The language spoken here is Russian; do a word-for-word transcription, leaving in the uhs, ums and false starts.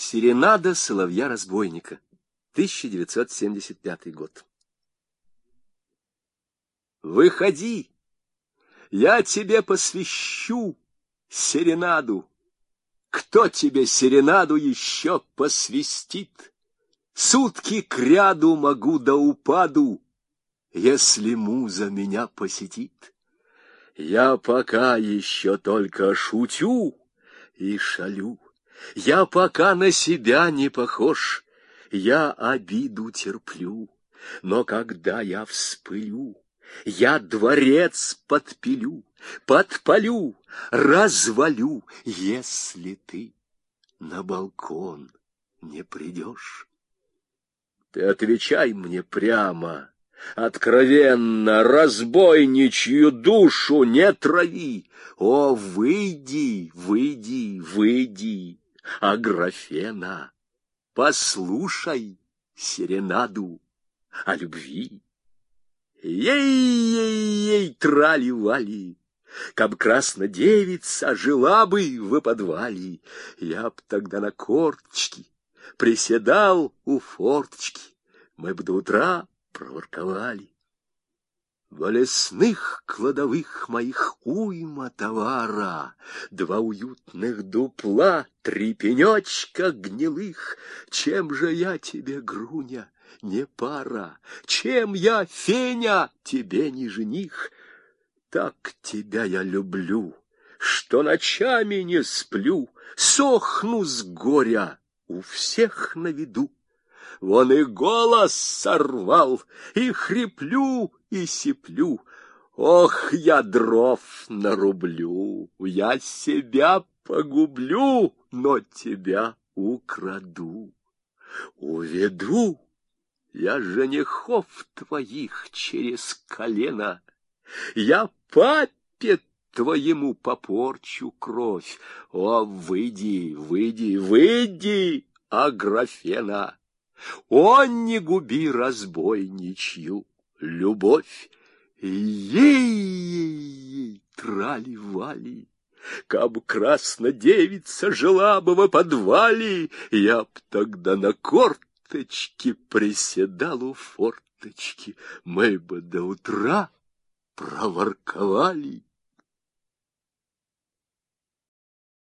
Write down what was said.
Серенада соловья-разбойника, тысяча девятьсот семьдесят пятый год. Выходи, я тебе посвящу серенаду. Кто тебе серенаду еще посвистит? Сутки кряду могу до упаду, если муза меня посетит. Я пока еще только шутю и шалю, я пока на себя не похож, я обиду терплю, но когда я вспылю, я дворец подпилю, подпалю, развалю, если ты на балкон не придешь. Ты отвечай мне прямо, откровенно, разбойничью душу не трави. О, выйди, выйди, выйди, Аграфена, послушай серенаду о любви. Ей-ей-ей, трали-вали, каб красна девица жила бы в подвале, я б тогда на корточки приседал у форточки, мы б до утра проворковали. В лесных кладовых моих уйма товара, два уютных дупла, три пенечка гнилых. Чем же я тебе, Груня, не пара? Чем я, Феня, тебе не жених? Так тебя я люблю, что ночами не сплю, сохну с горя у всех на виду. Вон и голос сорвал, и хриплю, и сиплю. Ох, я дров нарублю, я себя погублю, но тебя украду. Уведу я женихов твоих через колено, я папе твоему попорчу кровь. О, выйди, выйди, выйди, Аграфена! О, не губи разбойничью любовь! Ей-ей-ей, трали-вали, каб красна девица жила бы во подвале, я б тогда на корточки приседал у форточки, мы бы до утра проворковали.